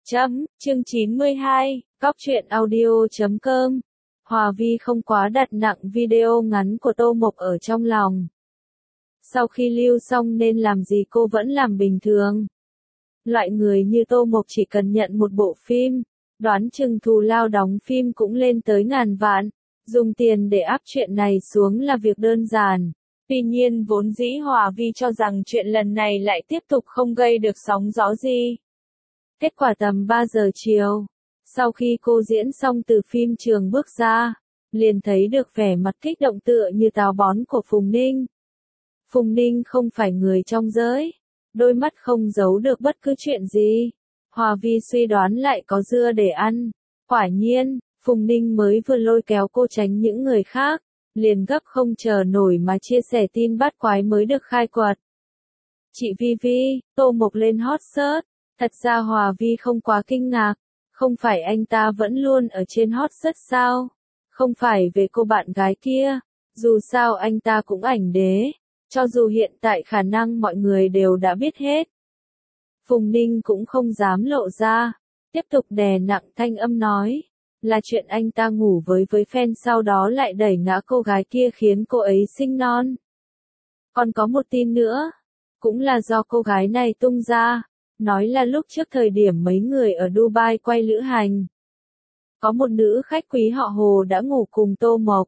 Chương 92, Cóc truyện audio.com. Hòa Vi không quá đặt nặng video ngắn của Tô Mộc ở trong lòng. Sau khi lưu xong nên làm gì cô vẫn làm bình thường. Loại người như Tô Mộc chỉ cần nhận một bộ phim, đoán chừng thù lao đóng phim cũng lên tới ngàn vạn. Dùng tiền để áp chuyện này xuống là việc đơn giản. Tuy nhiên vốn dĩ Hòa Vi cho rằng chuyện lần này lại tiếp tục không gây được sóng gió gì. Kết quả tầm 3 giờ chiều, sau khi cô diễn xong từ phim trường bước ra, liền thấy được vẻ mặt kích động tựa như táo bón của Phùng Ninh. Phùng Ninh không phải người trong giới, đôi mắt không giấu được bất cứ chuyện gì. Hòa Vi suy đoán lại có dưa để ăn. Quả nhiên, Phùng Ninh mới vừa lôi kéo cô tránh những người khác, liền gấp không chờ nổi mà chia sẻ tin bắt quái mới được khai quật. Chị Vi Vi, Tô Mộc lên hot search. Thật ra Hòa Vi không quá kinh ngạc, không phải anh ta vẫn luôn ở trên hot search sao? Không phải về cô bạn gái kia, dù sao anh ta cũng ảnh đế, cho dù hiện tại khả năng mọi người đều đã biết hết. Phùng Ninh cũng không dám lộ ra, tiếp tục đè nặng thanh âm nói, là chuyện anh ta ngủ với fan sau đó lại đẩy ngã cô gái kia khiến cô ấy sinh non. Còn có một tin nữa, cũng là do cô gái này tung ra. Nói là lúc trước thời điểm mấy người ở Dubai quay lữ hành, có một nữ khách quý họ Hồ đã ngủ cùng Tô Mộc.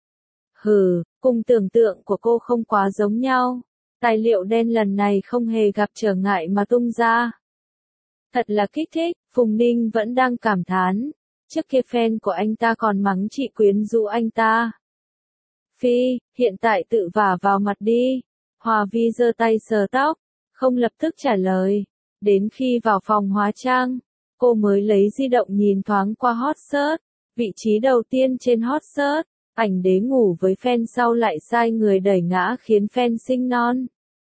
Cùng tưởng tượng của cô không quá giống nhau. Tài liệu đen lần này không hề gặp trở ngại mà tung ra. Thật là kích thích, Phùng Ninh vẫn đang cảm thán. Trước kia fan của anh ta còn mắng chị quyến rũ anh ta. Phi, hiện tại tự vả vào mặt đi. Hòa Vi giơ tay sờ tóc, không lập tức trả lời. Đến khi vào phòng hóa trang, cô mới lấy di động nhìn thoáng qua hot search, vị trí đầu tiên trên hot search, ảnh đế ngủ với fan sau lại sai người đẩy ngã khiến fan sinh non.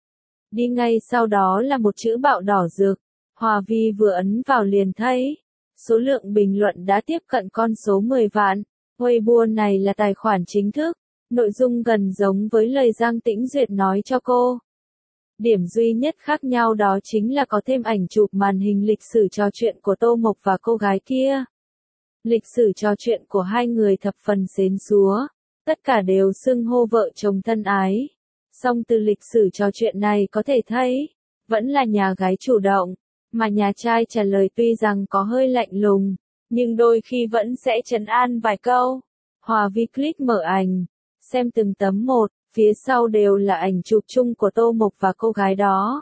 Đi ngay sau đó là một chữ bạo đỏ rực, Hòa Vi vừa ấn vào liền thấy, số lượng bình luận đã tiếp cận con số 10 vạn, Weibo này là tài khoản chính thức, nội dung gần giống với lời Giang Tĩnh Duyệt nói cho cô. Điểm duy nhất khác nhau đó chính là có thêm ảnh chụp màn hình lịch sử trò chuyện của Tô Mộc và cô gái kia. Lịch sử trò chuyện của hai người thập phần xến xúa, tất cả đều xưng hô vợ chồng thân ái. Song từ lịch sử trò chuyện này có thể thấy, vẫn là nhà gái chủ động, mà nhà trai trả lời tuy rằng có hơi lạnh lùng, nhưng đôi khi vẫn sẽ trấn an vài câu. Hòa Vi click mở ảnh, xem từng tấm một. Phía sau đều là ảnh chụp chung của Tô Mộc và cô gái đó.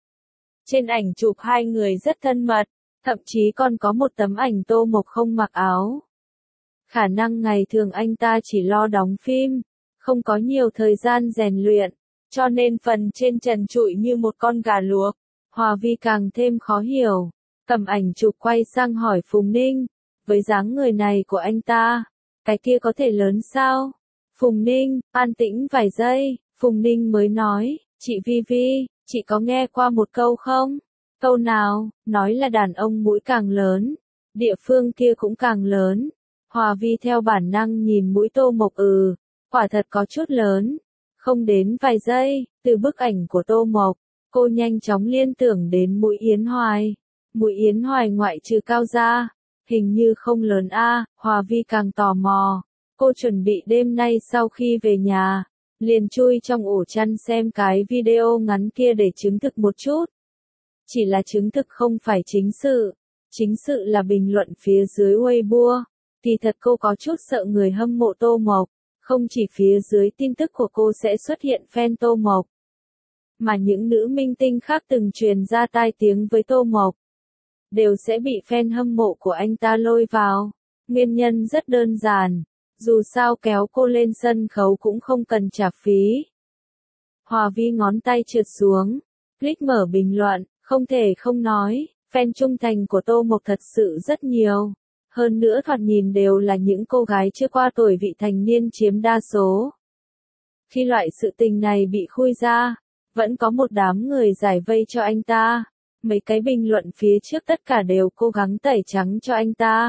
Trên ảnh chụp hai người rất thân mật, thậm chí còn có một tấm ảnh Tô Mộc không mặc áo. Khả năng ngày thường anh ta chỉ lo đóng phim, không có nhiều thời gian rèn luyện, cho nên phần trên trần trụi như một con gà luộc. Hòa Vi càng thêm khó hiểu, cầm ảnh chụp quay sang hỏi Phùng Ninh, với dáng người này của anh ta, cái kia có thể lớn sao? Phùng Ninh, an tĩnh vài giây, Phùng Ninh mới nói, chị Vi Vi, chị có nghe qua một câu không? Câu nào, nói là đàn ông mũi càng lớn, địa phương kia cũng càng lớn. Hòa Vi theo bản năng nhìn mũi Tô Mộc quả thật có chút lớn. Không đến vài giây, từ bức ảnh của Tô Mộc, cô nhanh chóng liên tưởng đến mũi Yến Hoài. Mũi Yến Hoài ngoại trừ cao ra, hình như không lớn Hòa Vi càng tò mò. Cô chuẩn bị đêm nay sau khi về nhà, liền chui trong ổ chăn xem cái video ngắn kia để chứng thực một chút. Chỉ là chứng thực không phải chính sự là bình luận phía dưới Weibo. Thì thật cô có chút sợ người hâm mộ Tô Mộc, không chỉ phía dưới tin tức của cô sẽ xuất hiện fan Tô Mộc, mà những nữ minh tinh khác từng truyền ra tai tiếng với Tô Mộc, đều sẽ bị fan hâm mộ của anh ta lôi vào. Nguyên nhân rất đơn giản. Dù sao kéo cô lên sân khấu cũng không cần trả phí. Hòa Vi ngón tay trượt xuống, click mở bình luận, không thể không nói, fan trung thành của Tô Mộc thật sự rất nhiều. Hơn nữa thoạt nhìn đều là những cô gái chưa qua tuổi vị thành niên chiếm đa số. Khi loại sự tình này bị khui ra, vẫn có một đám người giải vây cho anh ta. Mấy cái bình luận phía trước tất cả đều cố gắng tẩy trắng cho anh ta.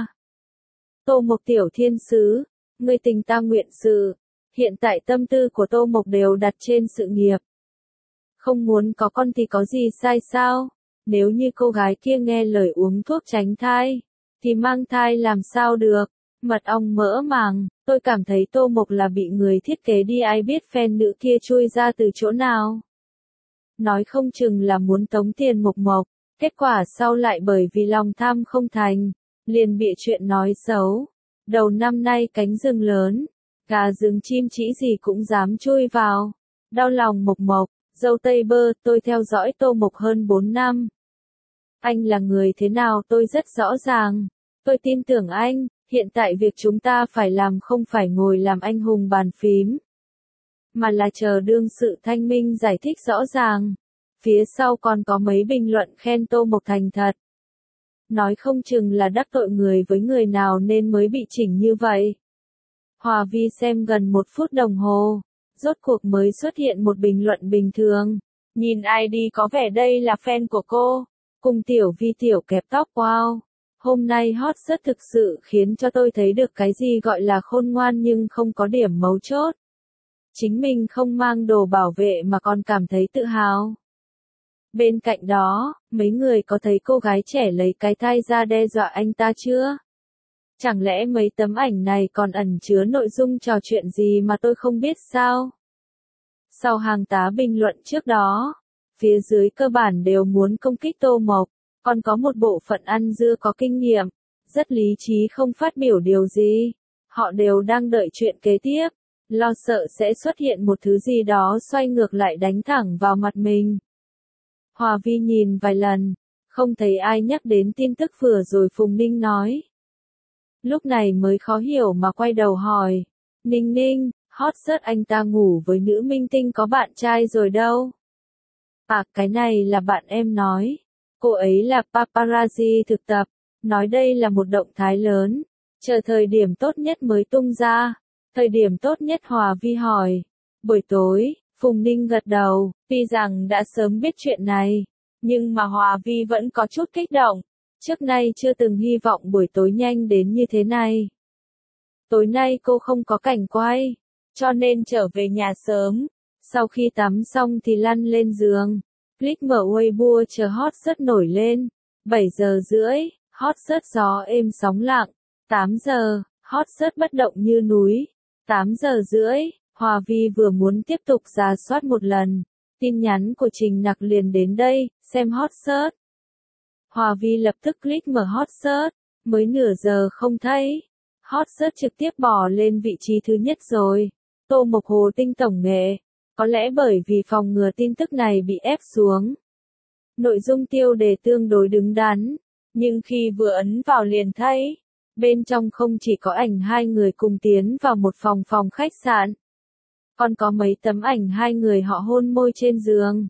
Tô Mộc tiểu thiên sứ. Người tình ta nguyện sự, hiện tại tâm tư của Tô Mộc đều đặt trên sự nghiệp. Không muốn có con thì có gì sai sao? Nếu như cô gái kia nghe lời uống thuốc tránh thai, thì mang thai làm sao được? Mật ong mỡ màng, tôi cảm thấy Tô Mộc là bị người thiết kế đi, ai biết fan nữ kia chui ra từ chỗ nào. Nói không chừng là muốn tống tiền Mộc Mộc, kết quả sau lại bởi vì lòng tham không thành, liền bịa chuyện nói xấu. Đầu năm nay cánh rừng lớn, gà rừng chim chỉ gì cũng dám chui vào. Đau lòng Mộc Mộc, dâu tây bơ, tôi theo dõi Tô Mộc hơn 4 năm. Anh là người thế nào tôi rất rõ ràng. Tôi tin tưởng anh, hiện tại việc chúng ta phải làm không phải ngồi làm anh hùng bàn phím, mà là chờ đương sự thanh minh giải thích rõ ràng. Phía sau còn có mấy bình luận khen Tô Mộc thành thật. Nói không chừng là đắc tội người với người nào nên mới bị chỉnh như vậy. Hòa Vi xem gần 1 phút đồng hồ, rốt cuộc mới xuất hiện một bình luận bình thường. Nhìn ID có vẻ đây là fan của cô. Cùng Tiểu Vi tiểu kẹp tóc, wow. Hôm nay hot rất thực sự khiến cho tôi thấy được cái gì gọi là khôn ngoan nhưng không có điểm mấu chốt. Chính mình không mang đồ bảo vệ mà còn cảm thấy tự hào. Bên cạnh đó, mấy người có thấy cô gái trẻ lấy cái thai ra đe dọa anh ta chưa? Chẳng lẽ mấy tấm ảnh này còn ẩn chứa nội dung trò chuyện gì mà tôi không biết sao? Sau hàng tá bình luận trước đó, phía dưới cơ bản đều muốn công kích Tô Mộc, còn có một bộ phận ăn dưa có kinh nghiệm, rất lý trí không phát biểu điều gì. Họ đều đang đợi chuyện kế tiếp, lo sợ sẽ xuất hiện một thứ gì đó xoay ngược lại đánh thẳng vào mặt mình. Hòa Vi nhìn vài lần, không thấy ai nhắc đến tin tức vừa rồi Phùng Ninh nói. Lúc này mới khó hiểu mà quay đầu hỏi, Ninh Ninh, hot search anh ta ngủ với nữ minh tinh có bạn trai rồi đâu? À, cái này là bạn em nói. Cô ấy là paparazzi thực tập, nói đây là một động thái lớn, chờ thời điểm tốt nhất mới tung ra. Thời điểm tốt nhất Hòa Vi hỏi. Buổi tối, Phùng Ninh gật đầu, tuy rằng đã sớm biết chuyện này, nhưng mà Hòa Vi vẫn có chút kích động. Trước nay chưa từng hy vọng buổi tối nhanh đến như thế này. Tối nay cô không có cảnh quay, cho nên trở về nhà sớm. Sau khi tắm xong thì lăn lên giường, click mở Weibo chờ hot search nổi lên. 7 giờ rưỡi, hot search gió êm sóng lặng. 8 giờ, hot search bất động như núi. 8 giờ rưỡi, Hòa Vi vừa muốn tiếp tục rà soát một lần. Tin nhắn của Trình Nặc liền đến đây, xem hot search. Hòa Vi lập tức click mở hot search, mới nửa giờ không thấy. Hot search trực tiếp bỏ lên vị trí thứ nhất rồi. Tô Mộc Hồ Tinh tổng nghệ. Có lẽ bởi vì phòng ngừa tin tức này bị ép xuống. Nội dung tiêu đề tương đối đứng đắn, nhưng khi vừa ấn vào liền thấy, bên trong không chỉ có ảnh hai người cùng tiến vào một phòng khách sạn, còn có mấy tấm ảnh hai người họ hôn môi trên giường.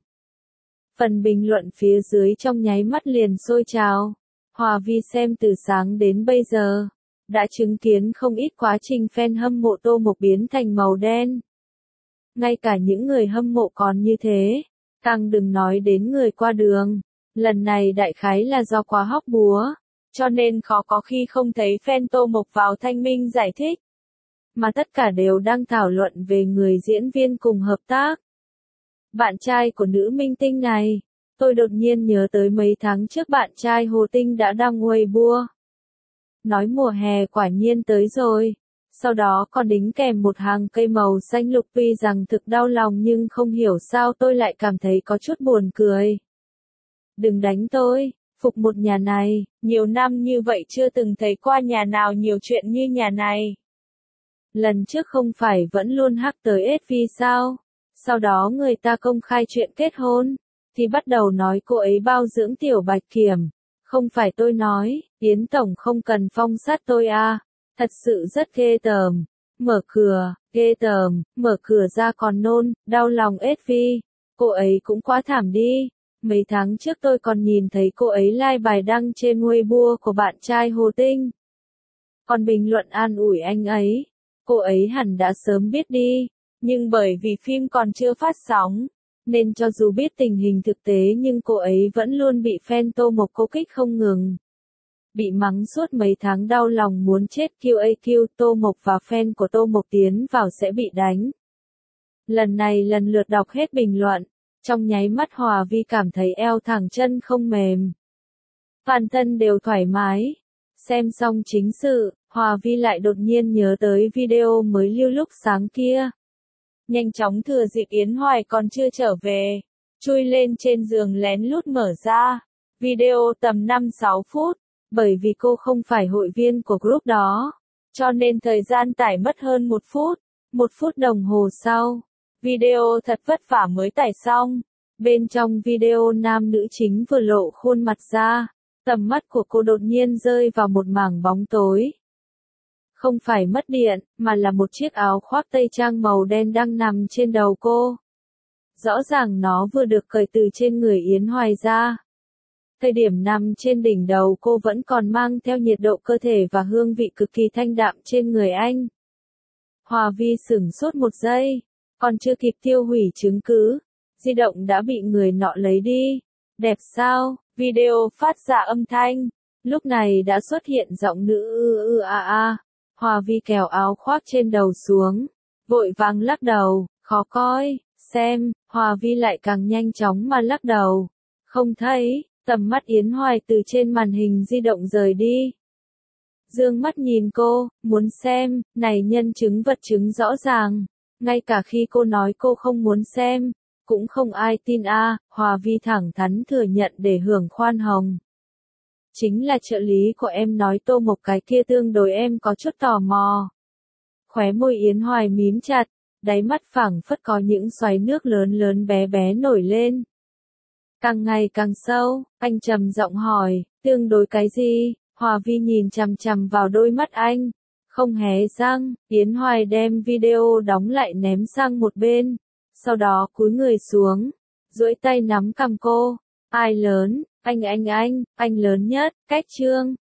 Phần bình luận phía dưới trong nháy mắt liền sôi trào. Hòa Vi xem từ sáng đến bây giờ, đã chứng kiến không ít quá trình fan hâm mộ Tô Mộc biến thành màu đen. Ngay cả những người hâm mộ còn như thế, càng đừng nói đến người qua đường. Lần này đại khái là do quá hóc búa, cho nên khó có khi không thấy fan Tô Mộc vào thanh minh giải thích. Mà tất cả đều đang thảo luận về người diễn viên cùng hợp tác. Bạn trai của nữ minh tinh này, tôi đột nhiên nhớ tới mấy tháng trước bạn trai Hồ Tinh đã đăng Weibo. Nói mùa hè quả nhiên tới rồi. Sau đó còn đính kèm một hàng cây màu xanh lục, tuy rằng thực đau lòng nhưng không hiểu sao tôi lại cảm thấy có chút buồn cười. Đừng đánh tôi, phục một nhà này, nhiều năm như vậy chưa từng thấy qua nhà nào nhiều chuyện như nhà này. Lần trước không phải vẫn luôn hắc tới SV sao? Sau đó người ta công khai chuyện kết hôn, thì bắt đầu nói cô ấy bao dưỡng Tiểu Bạch Kiểm. Không phải tôi nói, Yến Tổng không cần phong sát tôi à. Thật sự rất ghê tởm. Mở cửa, ghê tởm, mở cửa ra còn nôn, đau lòng SV. Cô ấy cũng quá thảm đi. Mấy tháng trước tôi còn nhìn thấy cô ấy like bài đăng trên Weibo của bạn trai Hồ Tinh. Còn bình luận an ủi anh ấy. Cô ấy hẳn đã sớm biết đi. Nhưng bởi vì phim còn chưa phát sóng, nên cho dù biết tình hình thực tế nhưng cô ấy vẫn luôn bị fan Tô Mộc cố kích không ngừng. Bị mắng suốt mấy tháng đau lòng muốn chết. QAQ Tô Mộc và fan của Tô Mộc tiến vào sẽ bị đánh. Lần này lần lượt đọc hết bình luận, Trong nháy mắt Hòa Vi cảm thấy eo thẳng chân không mềm. Toàn thân đều thoải mái. Xem xong chính sự, Hòa Vi lại đột nhiên nhớ tới video mới lưu lúc sáng kia. Nhanh chóng thừa dịp Yến Hoài còn chưa trở về, chui lên trên giường lén lút mở ra. Video tầm 5-6 phút, bởi vì cô không phải hội viên của group đó, cho nên thời gian tải mất hơn 1 phút. 1 phút đồng hồ sau, video thật vất vả mới tải xong. Bên trong video nam nữ chính vừa lộ khuôn mặt ra, tầm mắt của cô đột nhiên rơi vào một mảng bóng tối. Không phải mất điện, mà là một chiếc áo khoác tây trang màu đen đang nằm trên đầu cô. Rõ ràng nó vừa được cởi từ trên người Yến Hoài ra. Thời điểm nằm trên đỉnh đầu cô vẫn còn mang theo nhiệt độ cơ thể và hương vị cực kỳ thanh đạm trên người anh. Hòa Vi sửng sốt một giây, còn chưa kịp tiêu hủy chứng cứ, di động đã bị người nọ lấy đi. Đẹp sao? Video phát ra âm thanh, lúc này đã xuất hiện giọng nữ a. Hòa Vi kéo áo khoác trên đầu xuống, vội vàng lắc đầu, khó coi, xem, Hòa Vi lại càng nhanh chóng mà lắc đầu. Không thấy, tầm mắt Yến Hoài từ trên màn hình di động rời đi. Dương mắt nhìn cô, muốn xem, này nhân chứng vật chứng rõ ràng. Ngay cả khi cô nói cô không muốn xem, cũng không ai tin a. Hòa Vi thẳng thắn thừa nhận để hưởng khoan hồng. Chính là trợ lý của em nói Tô Mộc cái kia tương đối em có chút tò mò. Khóe môi Yến Hoài mím chặt, đáy mắt phảng phất có những xoáy nước lớn lớn bé bé nổi lên. Càng ngày càng sâu, anh trầm giọng hỏi, tương đối cái gì? Hòa Vi nhìn chằm chằm vào đôi mắt anh, không hé răng. Yến Hoài đem video đóng lại ném sang một bên, sau đó cúi người xuống, duỗi tay nắm cằm cô. Ai lớn? Anh lớn nhất, cách Trương.